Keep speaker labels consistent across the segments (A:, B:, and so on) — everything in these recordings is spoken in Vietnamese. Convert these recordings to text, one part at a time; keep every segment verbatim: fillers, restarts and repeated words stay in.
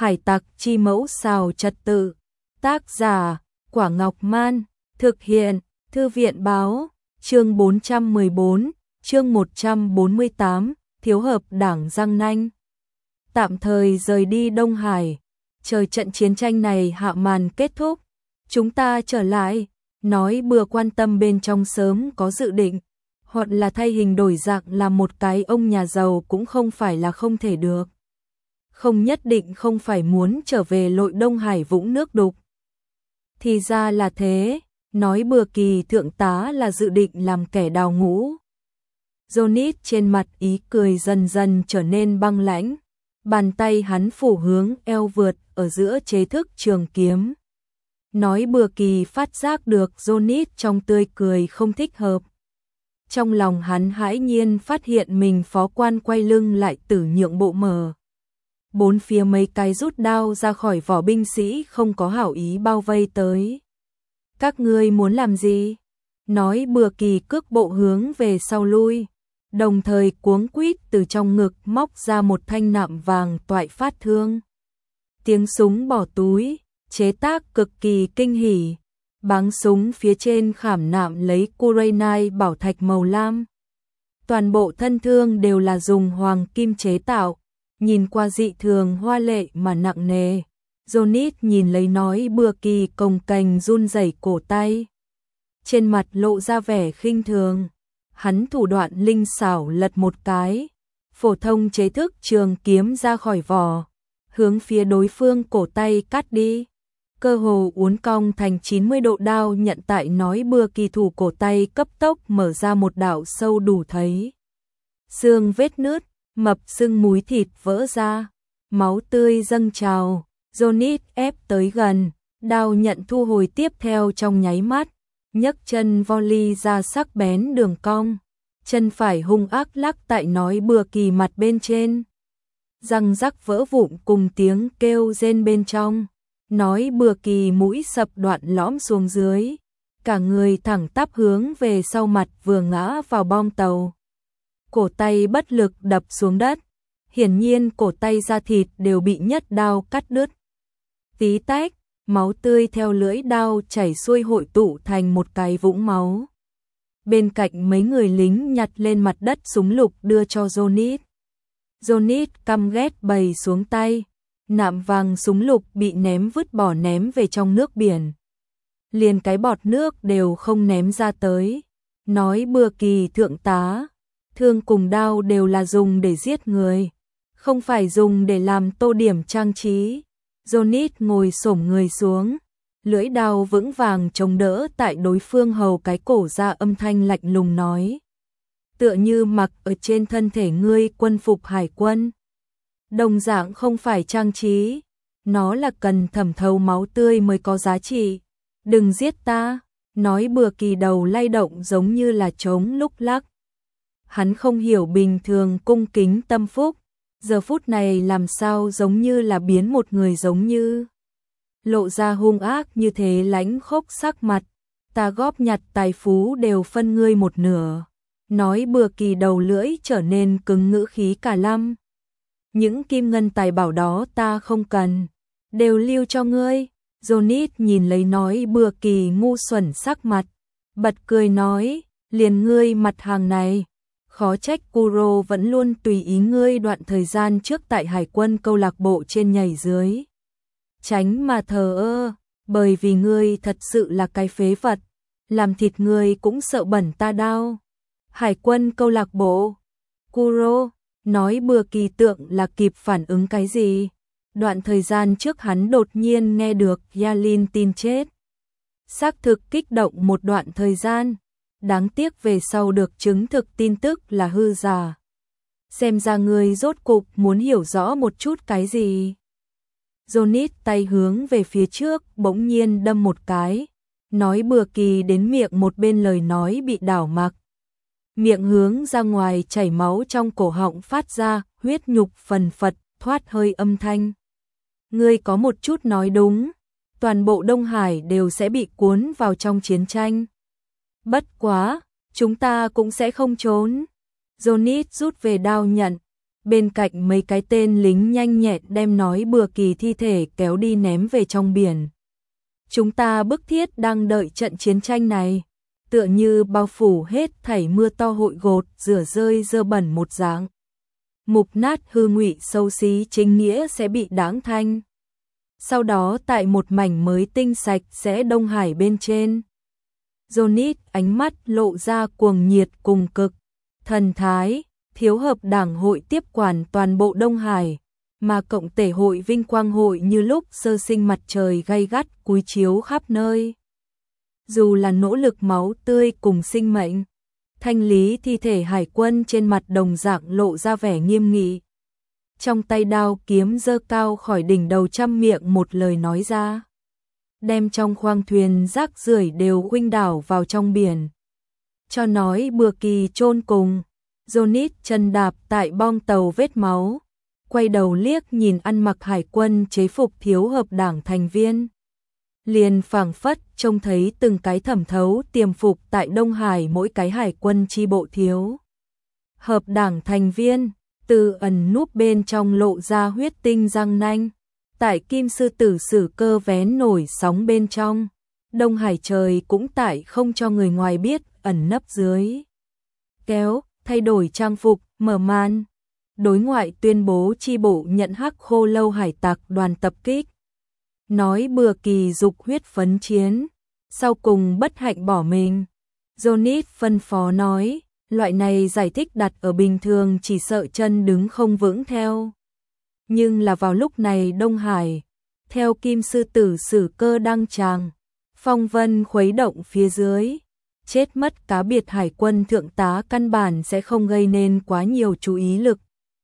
A: Hải tặc chi mẫu xào trật tự. Tác giả, Quả Ngọc Man. Thực hiện, Thư viện Báo. Chương bốn trăm mười bốn, chương một trăm bốn mươi tám, thiếu hợp đảng răng nanh. Tạm thời rời đi Đông Hải. Chờ trận chiến tranh này hạ màn kết thúc, chúng ta trở lại. Nói bừa quan tâm bên trong sớm có dự định, hoặc là thay hình đổi dạng làm một cái ông nhà giàu cũng không phải là không thể được. Không nhất định không phải muốn trở về lội Đông Hải vũng nước đục. Thì ra là thế, nói bừa Kỳ thượng tá là dự định làm kẻ đào ngũ. Johnny trên mặt ý cười dần dần trở nên băng lãnh, bàn tay hắn phủ hướng eo vượt ở giữa chế thức trường kiếm. Nói bừa Kỳ phát giác được Johnny trong tươi cười không thích hợp. Trong lòng hắn hãi nhiên phát hiện mình phó quan quay lưng lại tử nhượng bộ mở. Bốn phía mấy cái rút đao ra khỏi vỏ binh sĩ không có hảo ý bao vây tới. Các ngươi muốn làm gì? Nói bừa Kỳ cước bộ hướng về sau lui, đồng thời cuống quýt từ trong ngực móc ra một thanh nạm vàng toại phát thương. Tiếng súng bỏ túi, chế tác cực kỳ kinh hỉ. Báng súng phía trên khảm nạm lấy Kurenai bảo thạch màu lam. Toàn bộ thân thương đều là dùng hoàng kim chế tạo, nhìn qua dị thường hoa lệ mà nặng nề. Johnny nhìn lấy nói bừa Kỳ cồng kềnh run rẩy cổ tay, trên mặt lộ ra vẻ khinh thường. Hắn thủ đoạn linh xảo lật một cái, phổ thông chế thức trường kiếm ra khỏi vỏ, hướng phía đối phương cổ tay cắt đi. Cơ hồ uốn cong thành chín mươi độ đao nhận tại nói bừa Kỳ thủ cổ tay cấp tốc mở ra một đạo sâu đủ thấy xương vết nứt, mập sưng múi thịt vỡ ra, máu tươi dâng trào. Johnny ép tới gần, đao nhận thu hồi tiếp theo trong nháy mắt, nhấc chân volley ra sắc bén đường cong, chân phải hung ác lắc tại nói bừa Kỳ mặt bên trên. Răng rắc vỡ vụn cùng tiếng kêu rên bên trong. Nói bừa Kỳ mũi sập đoạn lõm xuống dưới, cả người thẳng tắp hướng về sau mặt vừa ngã vào bong tàu. Cổ tay bất lực đập xuống đất, hiển nhiên cổ tay da thịt đều bị nhất đao cắt đứt. Tí tách, máu tươi theo lưỡi đao chảy xuôi hội tụ thành một cái vũng máu. Bên cạnh mấy người lính nhặt lên mặt đất súng lục đưa cho Johnny. Johnny căm ghét bày xuống tay. Nạm vàng súng lục bị ném vứt bỏ ném về trong nước biển. Liền cái bọt nước đều không ném ra tới. Nói bừa Kỳ thượng tá, thương cùng đao đều là dùng để giết người, không phải dùng để làm tô điểm trang trí. Johnny ngồi xổm người xuống, lưỡi đao vững vàng chống đỡ tại đối phương hầu cái cổ ra, âm thanh lạnh lùng nói. Tựa như mặc ở trên thân thể ngươi quân phục hải quân. Đồng dạng không phải trang trí, nó là cần thẩm thấu máu tươi mới có giá trị. Đừng giết ta, nói bừa Kỳ đầu lay động giống như là trống lúc lắc. Hắn không hiểu bình thường cung kính tâm phúc, giờ phút này làm sao giống như là biến một người giống như. Lộ ra hung ác như thế lãnh khốc sắc mặt, ta góp nhặt tài phú đều phân ngươi một nửa. Nói bừa Kỳ đầu lưỡi trở nên cứng, ngữ khí cả lăm. Những kim ngân tài bảo đó ta không cần, đều lưu cho ngươi. Johnny nhìn lấy nói bừa Kỳ ngu xuẩn sắc mặt, bật cười nói, liền ngươi mặt hàng này, khó trách Kuro vẫn luôn tùy ý ngươi. Đoạn thời gian trước tại hải quân câu lạc bộ trên nhảy dưới, tránh mà thờ ơ, bởi vì ngươi thật sự là cái phế vật, làm thịt ngươi cũng sợ bẩn ta đau. Hải quân câu lạc bộ, Kuro. Nói bừa Kỳ tượng là kịp phản ứng cái gì. Đoạn thời gian trước hắn đột nhiên nghe được Yalin tin chết, xác thực kích động một đoạn thời gian, đáng tiếc về sau được chứng thực tin tức là hư giả. Xem ra ngươi rốt cục muốn hiểu rõ một chút cái gì. Johnny tay hướng về phía trước bỗng nhiên đâm một cái, nói bừa Kỳ đến miệng một bên lời nói bị đảo mặc. Miệng hướng ra ngoài chảy máu, trong cổ họng phát ra huyết nhục phần phật thoát hơi âm thanh. Ngươi có một chút nói đúng, toàn bộ Đông Hải đều sẽ bị cuốn vào trong chiến tranh. Bất quá, chúng ta cũng sẽ không trốn. Johnny rút về đao nhận, Bên cạnh mấy cái tên lính nhanh nhẹn đem nói bừa kỳ thi thể kéo đi ném về trong biển. Chúng ta bức thiết đang đợi trận chiến tranh này, tựa như bao phủ hết thảy mưa to hội gột, rửa rơi dơ bẩn một dáng. Mục nát hư ngụy xấu xí chính nghĩa sẽ bị đãng thanh. Sau đó tại một mảnh mới tinh sạch sẽ Đông Hải bên trên. Johnny ánh mắt lộ ra cuồng nhiệt cùng cực, thần thái, thiếu hợp đảng hội tiếp quản toàn bộ Đông Hải, mà cộng tể hội vinh quang hội như lúc sơ sinh mặt trời gay gắt cúi chiếu khắp nơi. Dù là nỗ lực máu tươi cùng sinh mệnh, thanh lý thi thể hải quân trên mặt đồng dạng lộ ra vẻ nghiêm nghị. Trong tay đao kiếm giơ cao khỏi đỉnh đầu trăm miệng một lời nói ra. Đem trong khoang thuyền rác rưởi đều huynh đảo vào trong biển. Cho nói bừa kỳ chôn cùng. Johnny chân đạp tại bong tàu vết máu, quay đầu liếc nhìn ăn mặc hải quân chế phục thiếu hợp đảng thành viên. Liền phảng phất trông thấy từng cái thẩm thấu tiềm phục tại Đông Hải mỗi cái hải quân chi bộ thiếu hợp đảng thành viên, từ ẩn núp bên trong lộ ra huyết tinh răng nanh. Tại kim sư tử sử cơ vén nổi sóng bên trong, Đông Hải trời cũng tại không cho người ngoài biết ẩn nấp dưới. Kéo, thay đổi trang phục, mở màn. Đối ngoại tuyên bố chi bộ nhận Hắc Khô Lâu hải tặc đoàn tập kích. Nói bừa kỳ dục huyết phấn chiến, sau cùng bất hạnh bỏ mình. Johnny phân phó nói, loại này giải thích đặt ở bình thường chỉ sợ chân đứng không vững theo. Nhưng là vào lúc này Đông Hải, theo kim sư tử sử cơ đăng tràng, phong vân khuấy động phía dưới, chết mất cá biệt hải quân thượng tá căn bản sẽ không gây nên quá nhiều chú ý lực.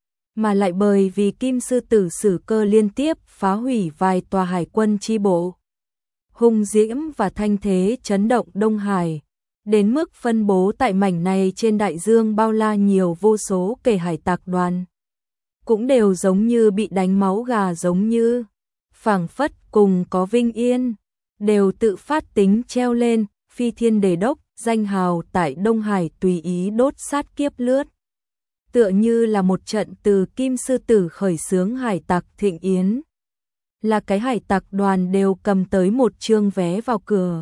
A: Mà lại bởi vì kim sư tử sử cơ liên tiếp phá hủy vài tòa hải quân chi bộ, hung diễm và thanh thế chấn động Đông Hải, đến mức phân bố tại mảnh này trên đại dương bao la nhiều vô số kể hải tặc đoàn. Cũng đều giống như bị đánh máu gà, giống như phảng phất cùng có vinh yên, đều tự phát tính treo lên phi thiên đề đốc danh hào tại Đông Hải tùy ý đốt sát kiếp lướt. Tựa như là một trận từ kim sư tử khởi xướng hải tặc thịnh yến. Là cái hải tặc đoàn đều cầm tới một chương vé vào cửa.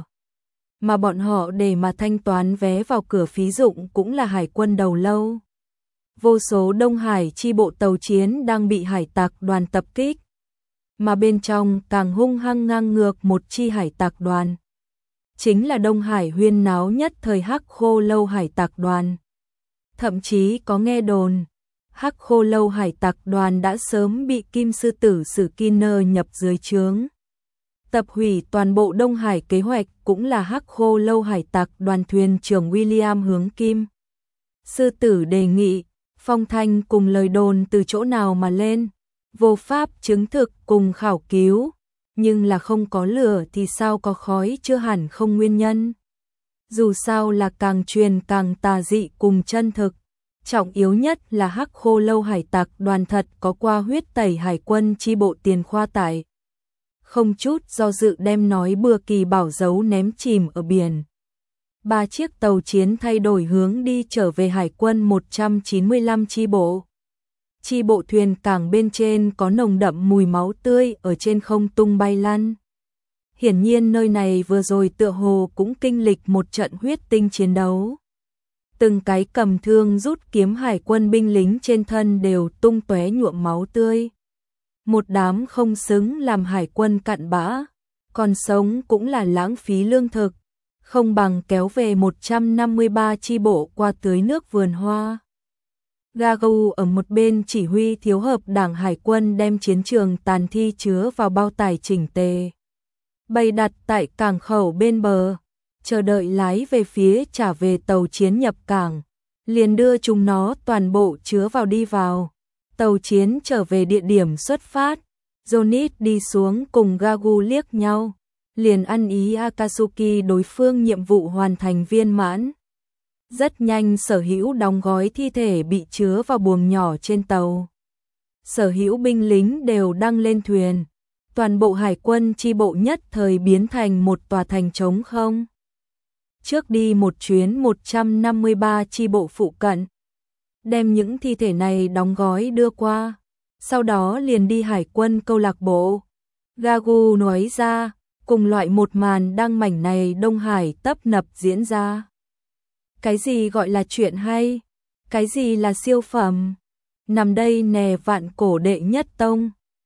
A: Mà bọn họ để mà thanh toán vé vào cửa phí dụng cũng là hải quân đầu lâu. Vô số Đông Hải chi bộ tàu chiến đang bị hải tặc đoàn tập kích. Mà bên trong càng hung hăng ngang ngược một chi hải tặc đoàn. Chính là Đông Hải huyên náo nhất thời Hắc Khô Lâu hải tặc đoàn. Thậm chí có nghe đồn, Hắc Khô Lâu hải tặc đoàn đã sớm bị kim sư tử sử Skinner nhập dưới trướng. Tập hủy toàn bộ Đông Hải kế hoạch cũng là Hắc Khô Lâu hải tặc đoàn thuyền trưởng William hướng kim sư tử đề nghị, phong thanh cùng lời đồn từ chỗ nào mà lên, vô pháp chứng thực cùng khảo cứu, nhưng là không có lửa thì sao có khói, chưa hẳn không nguyên nhân. Dù sao là càng truyền càng tà dị cùng chân thực, trọng yếu nhất là Hắc Khô Lâu hải tặc đoàn thật có qua huyết tẩy hải quân chi bộ tiền khoa tải. Không chút do dự đem nói bừa kỳ bảo dấu ném chìm ở biển. Ba chiếc tàu chiến thay đổi hướng đi trở về hải quân một trăm chín mươi lăm chi bộ. Chi bộ thuyền cảng bên trên có nồng đậm mùi máu tươi ở trên không tung bay lăn. Hiển nhiên nơi này vừa rồi tựa hồ cũng kinh lịch một trận huyết tinh chiến đấu. Từng cái cầm thương rút kiếm hải quân binh lính trên thân đều tung tóe nhuộm máu tươi. Một đám không xứng làm hải quân cặn bã, còn sống cũng là lãng phí lương thực, không bằng kéo về một trăm năm mươi ba chi bộ qua tưới nước vườn hoa. Gagu ở một bên chỉ huy thiếu hợp đảng hải quân đem chiến trường tàn thi chứa vào bao tải chỉnh tề, bày đặt tại cảng khẩu bên bờ, chờ đợi lái về phía trả về tàu chiến nhập cảng, liền đưa chúng nó toàn bộ chứa vào đi vào. Tàu chiến trở về địa điểm xuất phát, Johnny đi xuống cùng Gagu liếc nhau, liền ăn ý Akatsuki đối phương nhiệm vụ hoàn thành viên mãn. Rất nhanh sở hữu đóng gói thi thể bị chứa vào buồng nhỏ trên tàu. Sở hữu binh lính đều đăng lên thuyền, toàn bộ hải quân chi bộ nhất thời biến thành một tòa thành trống không. Trước đi một chuyến một trăm năm mươi ba chi bộ phụ cận, đem những thi thể này đóng gói đưa qua, sau đó liền đi hải quân câu lạc bộ. Gagu nói ra, cùng loại một màn đang mảnh này Đông Hải tấp nập diễn ra. Cái gì gọi là chuyện hay? Cái gì là siêu phẩm? Nằm đây nè vạn cổ đệ nhất tông.